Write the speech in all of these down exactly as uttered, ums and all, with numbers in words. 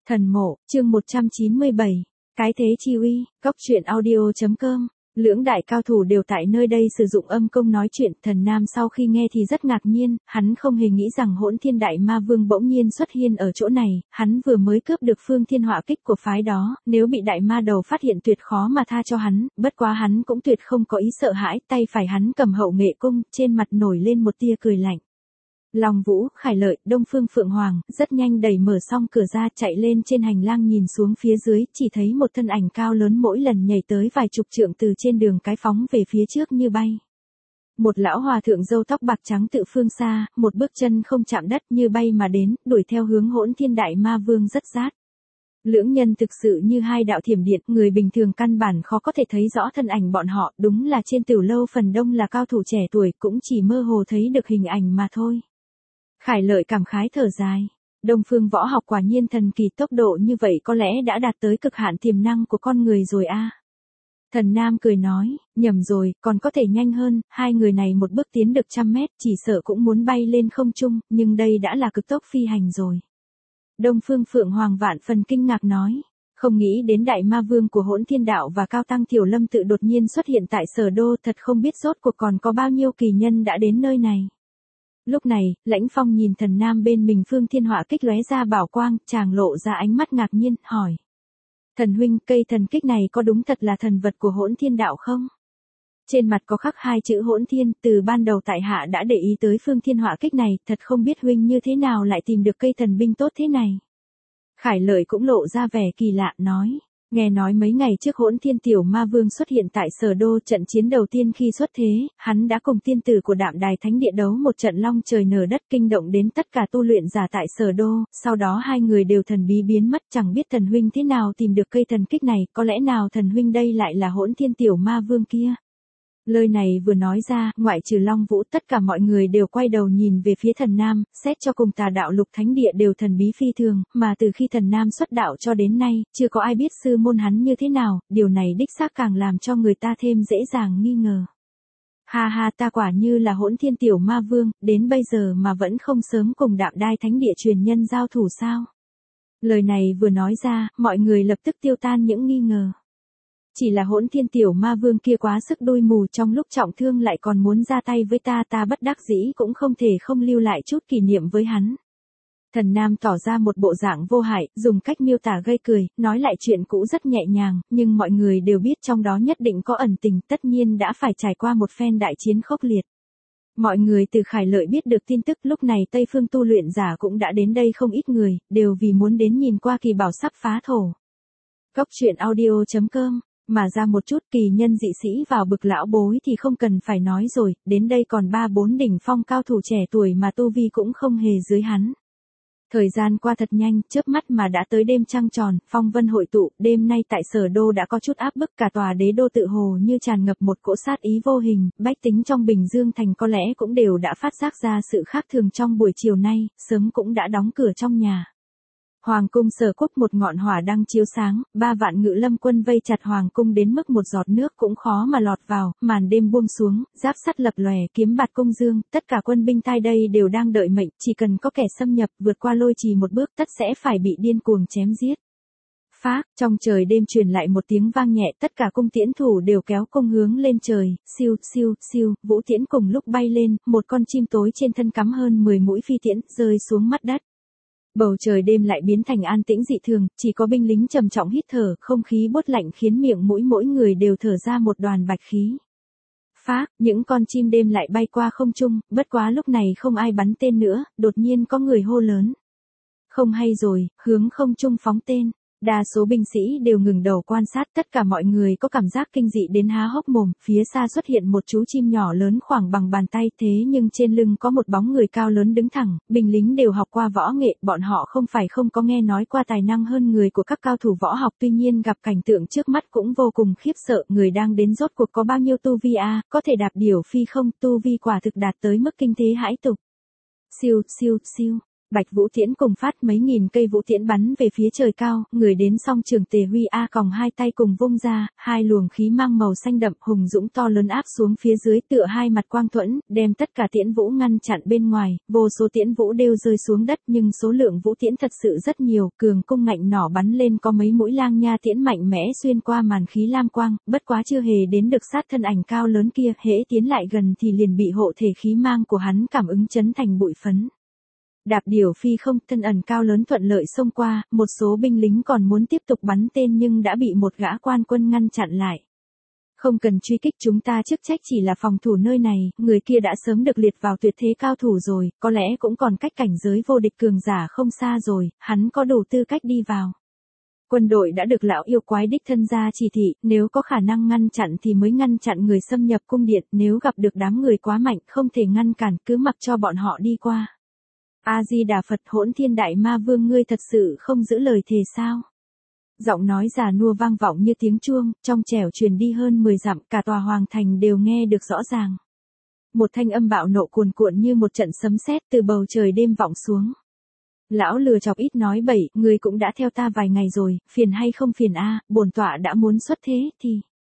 Thần mộ, chương một trăm chín mươi bảy. Cái thế chi uy, cóc truyện audio.com. Lưỡng đại cao thủ đều tại nơi đây sử dụng âm công nói chuyện. Thần Nam sau khi nghe thì rất ngạc nhiên, hắn không hề nghĩ rằng Hỗn Thiên Đại Ma Vương bỗng nhiên xuất hiện ở chỗ này. Hắn vừa mới cướp được phương thiên hỏa kích của phái đó, nếu bị đại ma đầu phát hiện tuyệt khó mà tha cho hắn. Bất quá hắn cũng tuyệt không có ý sợ hãi, tay phải hắn cầm hậu nghệ cung, trên mặt nổi lên một tia cười lạnh. Long Vũ, Khải Lợi, Đông Phương Phượng Hoàng, rất nhanh đẩy mở xong cửa ra, chạy lên trên hành lang nhìn xuống phía dưới, chỉ thấy một thân ảnh cao lớn mỗi lần nhảy tới vài chục trượng từ trên đường cái phóng về phía trước như bay. Một lão hòa thượng râu tóc bạc trắng tự phương xa, một bước chân không chạm đất như bay mà đến, đuổi theo hướng Hỗn Thiên Đại Ma Vương rất sát. Lưỡng nhân thực sự như hai đạo thiểm điện, người bình thường căn bản khó có thể thấy rõ thân ảnh bọn họ, đúng là trên tiểu lâu phần đông là cao thủ trẻ tuổi, cũng chỉ mơ hồ thấy được hình ảnh mà thôi. Khải Lợi cảm khái thở dài. Đông Phương võ học quả nhiên thần kỳ, tốc độ như vậy có lẽ đã đạt tới cực hạn tiềm năng của con người rồi a. Thần Nam cười nói, nhầm rồi, còn có thể nhanh hơn, hai người này một bước tiến được trăm mét, chỉ sợ cũng muốn bay lên không trung, nhưng đây đã là cực tốc phi hành rồi. Đông Phương Phượng Hoàng vạn phần kinh ngạc nói, không nghĩ đến Đại Ma Vương của Hỗn Thiên Đạo và Cao Tăng Tiểu Lâm tự đột nhiên xuất hiện tại Sở Đô, thật không biết rốt cuộc còn có bao nhiêu kỳ nhân đã đến nơi này. Lúc này, Lãnh Phong nhìn Thần Nam bên mình phương thiên hỏa kích lóe ra bảo quang, chàng lộ ra ánh mắt ngạc nhiên, hỏi. Thần huynh, cây thần kích này có đúng thật là thần vật của Hỗn Thiên Đạo không? Trên mặt có khắc hai chữ Hỗn Thiên, từ ban đầu tại hạ đã để ý tới phương thiên hỏa kích này, thật không biết huynh như thế nào lại tìm được cây thần binh tốt thế này. Khải Lợi cũng lộ ra vẻ kỳ lạ, nói. Nghe nói mấy ngày trước Hỗn Thiên Tiểu Ma Vương xuất hiện tại Sở Đô, trận chiến đầu tiên khi xuất thế, hắn đã cùng tiên tử của Đạm Đài Thánh Địa đấu một trận long trời nở đất kinh động đến tất cả tu luyện giả tại Sở Đô, sau đó hai người đều thần bí biến mất, chẳng biết thần huynh thế nào tìm được cây thần kích này, có lẽ nào thần huynh đây lại là Hỗn Thiên Tiểu Ma Vương kia. Lời này vừa nói ra, ngoại trừ Long Vũ, tất cả mọi người đều quay đầu nhìn về phía Thần Nam, xét cho cùng Tà Đạo Lục Thánh Địa đều thần bí phi thường, mà từ khi Thần Nam xuất đạo cho đến nay, chưa có ai biết sư môn hắn như thế nào, điều này đích xác càng làm cho người ta thêm dễ dàng nghi ngờ. Ha ha, ta quả như là Hỗn Thiên Tiểu Ma Vương, đến bây giờ mà vẫn không sớm cùng Đạm Đai Thánh Địa truyền nhân giao thủ sao? Lời này vừa nói ra, mọi người lập tức tiêu tan những nghi ngờ. Chỉ là Hỗn Thiên Tiểu Ma Vương kia quá sức đôi mù, trong lúc trọng thương lại còn muốn ra tay với ta, ta bất đắc dĩ cũng không thể không lưu lại chút kỷ niệm với hắn. Thần Nam tỏ ra một bộ dạng vô hại, dùng cách miêu tả gây cười, nói lại chuyện cũ rất nhẹ nhàng, nhưng mọi người đều biết trong đó nhất định có ẩn tình, tất nhiên đã phải trải qua một phen đại chiến khốc liệt. Mọi người từ Khải Lợi biết được tin tức, lúc này Tây Phương tu luyện giả cũng đã đến đây không ít người, đều vì muốn đến nhìn qua kỳ bảo sắp phá thổ. Cóc truyện audio.com. Mà ra một chút kỳ nhân dị sĩ vào bực lão bối thì không cần phải nói rồi, đến đây còn ba bốn đỉnh phong cao thủ trẻ tuổi mà tu vi cũng không hề dưới hắn. Thời gian qua thật nhanh, chớp mắt mà đã tới đêm trăng tròn, phong vân hội tụ, đêm nay tại Sở Đô đã có chút áp bức, cả tòa đế đô tự hồ như tràn ngập một cỗ sát ý vô hình, bách tính trong Bình Dương thành có lẽ cũng đều đã phát giác ra sự khác thường trong buổi chiều nay, sớm cũng đã đóng cửa trong nhà. Hoàng cung Sở Quốc một ngọn hỏa đang chiếu sáng, ba vạn ngự lâm quân vây chặt hoàng cung đến mức một giọt nước cũng khó mà lọt vào, màn đêm buông xuống, giáp sắt lập lòe, kiếm bạt cung dương, tất cả quân binh tai đây đều đang đợi mệnh, chỉ cần có kẻ xâm nhập vượt qua lôi trì một bước tất sẽ phải bị điên cuồng chém giết. Phác, trong trời đêm truyền lại một tiếng vang nhẹ, tất cả cung tiễn thủ đều kéo cung hướng lên trời, siêu, siêu, siêu, vũ tiễn cùng lúc bay lên, một con chim tối trên thân cắm hơn mười mũi phi tiễn, rơi xuống mắt đất. Bầu trời đêm lại biến thành an tĩnh dị thường, chỉ có binh lính trầm trọng hít thở, không khí bốt lạnh khiến miệng mũi mỗi người đều thở ra một đoàn bạch khí. Phác, những con chim đêm lại bay qua không trung, bất quá lúc này không ai bắn tên nữa, đột nhiên có người hô lớn. Không hay rồi, hướng không trung phóng tên. Đa số binh sĩ đều ngừng đầu quan sát, tất cả mọi người có cảm giác kinh dị đến há hốc mồm, phía xa xuất hiện một chú chim nhỏ lớn khoảng bằng bàn tay, thế nhưng trên lưng có một bóng người cao lớn đứng thẳng, binh lính đều học qua võ nghệ, bọn họ không phải không có nghe nói qua tài năng hơn người của các cao thủ võ học, tuy nhiên gặp cảnh tượng trước mắt cũng vô cùng khiếp sợ, người đang đến rốt cuộc có bao nhiêu tu vi a, có thể đạp điểu phi không, tu vi quả thực đạt tới mức kinh thế hãi tục. Siêu, siêu, siêu. Bạch vũ tiễn cùng phát mấy nghìn cây vũ tiễn bắn về phía trời cao, người đến song trường Tề Huy A còng hai tay cùng vung ra, hai luồng khí mang màu xanh đậm hùng dũng to lớn áp xuống phía dưới tựa hai mặt quang thuẫn, đem tất cả tiễn vũ ngăn chặn bên ngoài, vô số tiễn vũ đều rơi xuống đất nhưng số lượng vũ tiễn thật sự rất nhiều, cường cung ngạnh nỏ bắn lên có mấy mũi lang nha tiễn mạnh mẽ xuyên qua màn khí lam quang, bất quá chưa hề đến được sát thân ảnh cao lớn kia, hễ tiến lại gần thì liền bị hộ thể khí mang của hắn cảm ứng chấn thành bụi phấn. Đạp điểu phi không, thân ẩn cao lớn thuận lợi xông qua, một số binh lính còn muốn tiếp tục bắn tên nhưng đã bị một gã quan quân ngăn chặn lại. Không cần truy kích, chúng ta chức trách chỉ là phòng thủ nơi này, người kia đã sớm được liệt vào tuyệt thế cao thủ rồi, có lẽ cũng còn cách cảnh giới vô địch cường giả không xa rồi, hắn có đủ tư cách đi vào. Quân đội đã được lão yêu quái đích thân ra chỉ thị, nếu có khả năng ngăn chặn thì mới ngăn chặn người xâm nhập cung điện, nếu gặp được đám người quá mạnh không thể ngăn cản cứ mặc cho bọn họ đi qua. A-di-đà Phật, Hỗn Thiên Đại Ma Vương, ngươi thật sự không giữ lời thề sao? Giọng nói già nua vang vọng như tiếng chuông, trong trẻo truyền đi hơn mười dặm, cả tòa hoàng thành đều nghe được rõ ràng. Một thanh âm bạo nộ cuồn cuộn như một trận sấm sét từ bầu trời đêm vọng xuống. Lão lừa chọc ít nói bậy, ngươi cũng đã theo ta vài ngày rồi, phiền hay không phiền a, bổn tọa đã muốn xuất thế thì.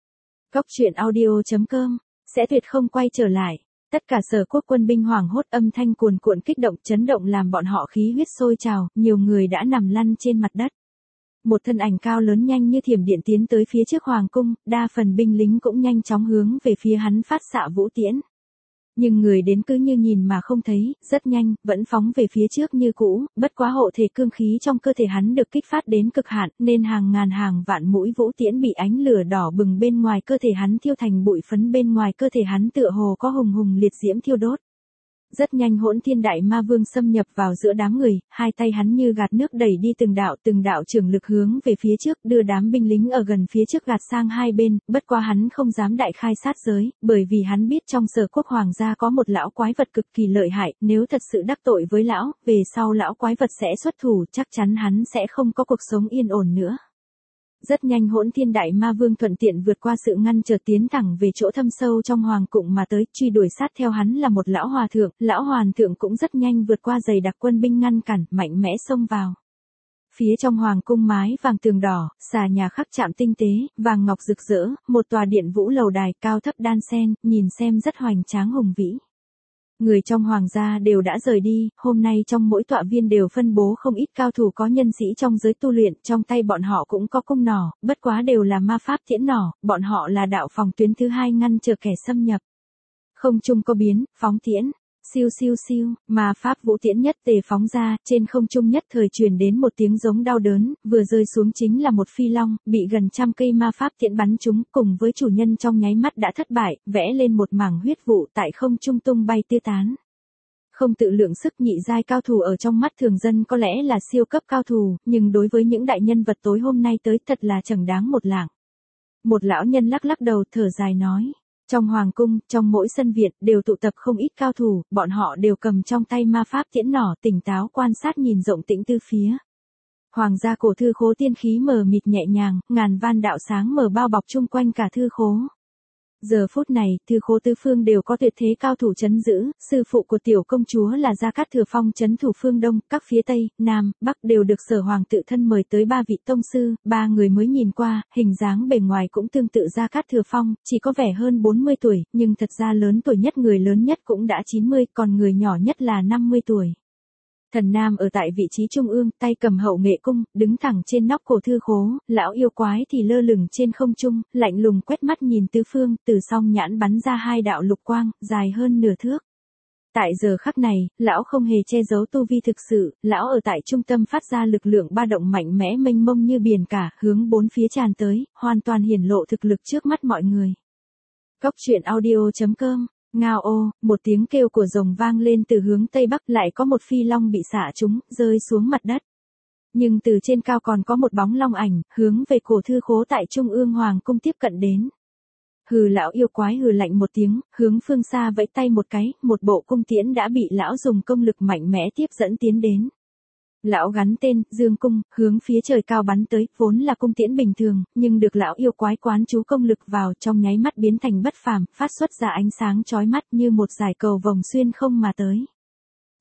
Cóc truyện audio chấm com sẽ tuyệt không quay trở lại. Tất cả Sở Quốc quân binh hoảng hốt, âm thanh cuồn cuộn kích động chấn động làm bọn họ khí huyết sôi trào, nhiều người đã nằm lăn trên mặt đất. Một thân ảnh cao lớn nhanh như thiểm điện tiến tới phía trước hoàng cung, đa phần binh lính cũng nhanh chóng hướng về phía hắn phát xạ vũ tiễn. Nhưng người đến cứ như nhìn mà không thấy, rất nhanh, vẫn phóng về phía trước như cũ, bất quá hộ thể cương khí trong cơ thể hắn được kích phát đến cực hạn, nên hàng ngàn hàng vạn mũi vũ tiễn bị ánh lửa đỏ bừng bên ngoài cơ thể hắn thiêu thành bụi phấn, bên ngoài cơ thể hắn tựa hồ có hùng hùng liệt diễm thiêu đốt. Rất nhanh Hỗn Thiên Đại Ma Vương xâm nhập vào giữa đám người, hai tay hắn như gạt nước đẩy đi từng đạo từng đạo trường lực hướng về phía trước, đưa đám binh lính ở gần phía trước gạt sang hai bên, bất quá hắn không dám đại khai sát giới, bởi vì hắn biết trong Sở Quốc hoàng gia có một lão quái vật cực kỳ lợi hại, nếu thật sự đắc tội với lão, về sau lão quái vật sẽ xuất thủ, chắc chắn hắn sẽ không có cuộc sống yên ổn nữa. Rất nhanh Hỗn Thiên Đại Ma Vương thuận tiện vượt qua sự ngăn trở tiến thẳng về chỗ thâm sâu trong hoàng cung mà tới, truy đuổi sát theo hắn là một lão hòa thượng, lão hoàn thượng cũng rất nhanh vượt qua dày đặc quân binh ngăn cản, mạnh mẽ xông vào. Phía trong hoàng cung mái vàng tường đỏ, xà nhà khắc chạm tinh tế, vàng ngọc rực rỡ, một tòa điện vũ lầu đài cao thấp đan xen, nhìn xem rất hoành tráng hùng vĩ. Người trong hoàng gia đều đã rời đi, hôm nay trong mỗi tọa viên đều phân bố không ít cao thủ có nhân sĩ trong giới tu luyện, trong tay bọn họ cũng có cung nỏ, bất quá đều là ma pháp tiễn nỏ, bọn họ là đạo phòng tuyến thứ hai ngăn trở kẻ xâm nhập. Không trung có biến, phóng tiễn, siêu siêu siêu, ma pháp vũ tiễn nhất tề phóng ra, trên không trung nhất thời truyền đến một tiếng giống đau đớn, vừa rơi xuống chính là một phi long, bị gần trăm cây ma pháp tiễn bắn trúng, cùng với chủ nhân trong nháy mắt đã thất bại, vẽ lên một mảng huyết vụ tại không trung tung bay tứ tán. Không tự lượng sức, nhị giai cao thủ ở trong mắt thường dân có lẽ là siêu cấp cao thủ, nhưng đối với những đại nhân vật tối hôm nay tới thật là chẳng đáng một lạng. Một lão nhân lắc lắc đầu thở dài nói. Trong hoàng cung, trong mỗi sân viện, đều tụ tập không ít cao thủ, bọn họ đều cầm trong tay ma pháp tiễn nỏ, tỉnh táo quan sát nhìn rộng tĩnh tư phía. Hoàng gia cổ thư khố tiên khí mờ mịt nhẹ nhàng, ngàn van đạo sáng mờ bao bọc chung quanh cả thư khố. Giờ phút này, thư khố tứ phương đều có tuyệt thế cao thủ trấn giữ, sư phụ của tiểu công chúa là Gia Cát Thừa Phong trấn thủ phương Đông, các phía Tây, Nam, Bắc đều được Sở Hoàng tự thân mời tới ba vị tông sư, ba người mới nhìn qua, hình dáng bề ngoài cũng tương tự Gia Cát Thừa Phong, chỉ có vẻ hơn bốn mươi tuổi, nhưng thật ra lớn tuổi nhất người lớn nhất cũng đã chín mươi, còn người nhỏ nhất là năm mươi tuổi. Thần Nam ở tại vị trí trung ương, tay cầm hậu nghệ cung, đứng thẳng trên nóc cổ thư khố, lão yêu quái thì lơ lửng trên không trung, lạnh lùng quét mắt nhìn tứ phương, từ song nhãn bắn ra hai đạo lục quang, dài hơn nửa thước. Tại giờ khắc này, lão không hề che giấu tu vi thực sự, lão ở tại trung tâm phát ra lực lượng ba động mạnh mẽ mênh mông như biển cả, hướng bốn phía tràn tới, hoàn toàn hiển lộ thực lực trước mắt mọi người. Cóc truyện audio chấm com Ngao ô, một tiếng kêu của rồng vang lên từ hướng tây bắc, lại có một phi long bị xả trúng, rơi xuống mặt đất. Nhưng từ trên cao còn có một bóng long ảnh, hướng về cổ thư khố tại trung ương hoàng cung tiếp cận đến. Hừ, lão yêu quái hừ lạnh một tiếng, hướng phương xa vẫy tay một cái, một bộ cung tiễn đã bị lão dùng công lực mạnh mẽ tiếp dẫn tiến đến. Lão gắn tên, Dương Cung, hướng phía trời cao bắn tới, vốn là cung tiễn bình thường, nhưng được lão yêu quái quán chú công lực vào, trong nháy mắt biến thành bất phàm, phát xuất ra ánh sáng chói mắt như một dải cầu vồng xuyên không mà tới.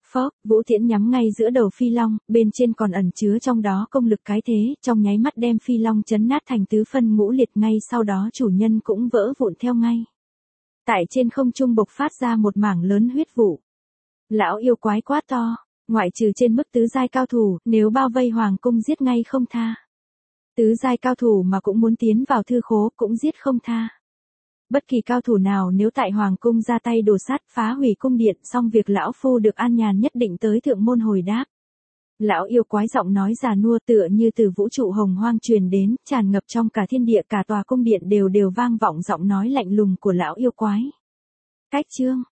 Phốc, Vũ Tiễn nhắm ngay giữa đầu phi long, bên trên còn ẩn chứa trong đó công lực cái thế, trong nháy mắt đem phi long chấn nát thành tứ phân ngũ liệt, ngay sau đó chủ nhân cũng vỡ vụn theo ngay. Tại trên không trung bộc phát ra một mảng lớn huyết vụ. Lão yêu quái quát to, ngoại trừ trên mức tứ giai cao thủ, nếu bao vây hoàng cung giết ngay không tha. Tứ giai cao thủ mà cũng muốn tiến vào thư khố cũng giết không tha. Bất kỳ cao thủ nào nếu tại hoàng cung ra tay đổ sát phá hủy cung điện, xong việc lão phu được an nhàn nhất định tới thượng môn hồi đáp. Lão yêu quái giọng nói già nua tựa như từ vũ trụ hồng hoang truyền đến, tràn ngập trong cả thiên địa, cả tòa cung điện đều đều vang vọng giọng nói lạnh lùng của lão yêu quái. Cách chương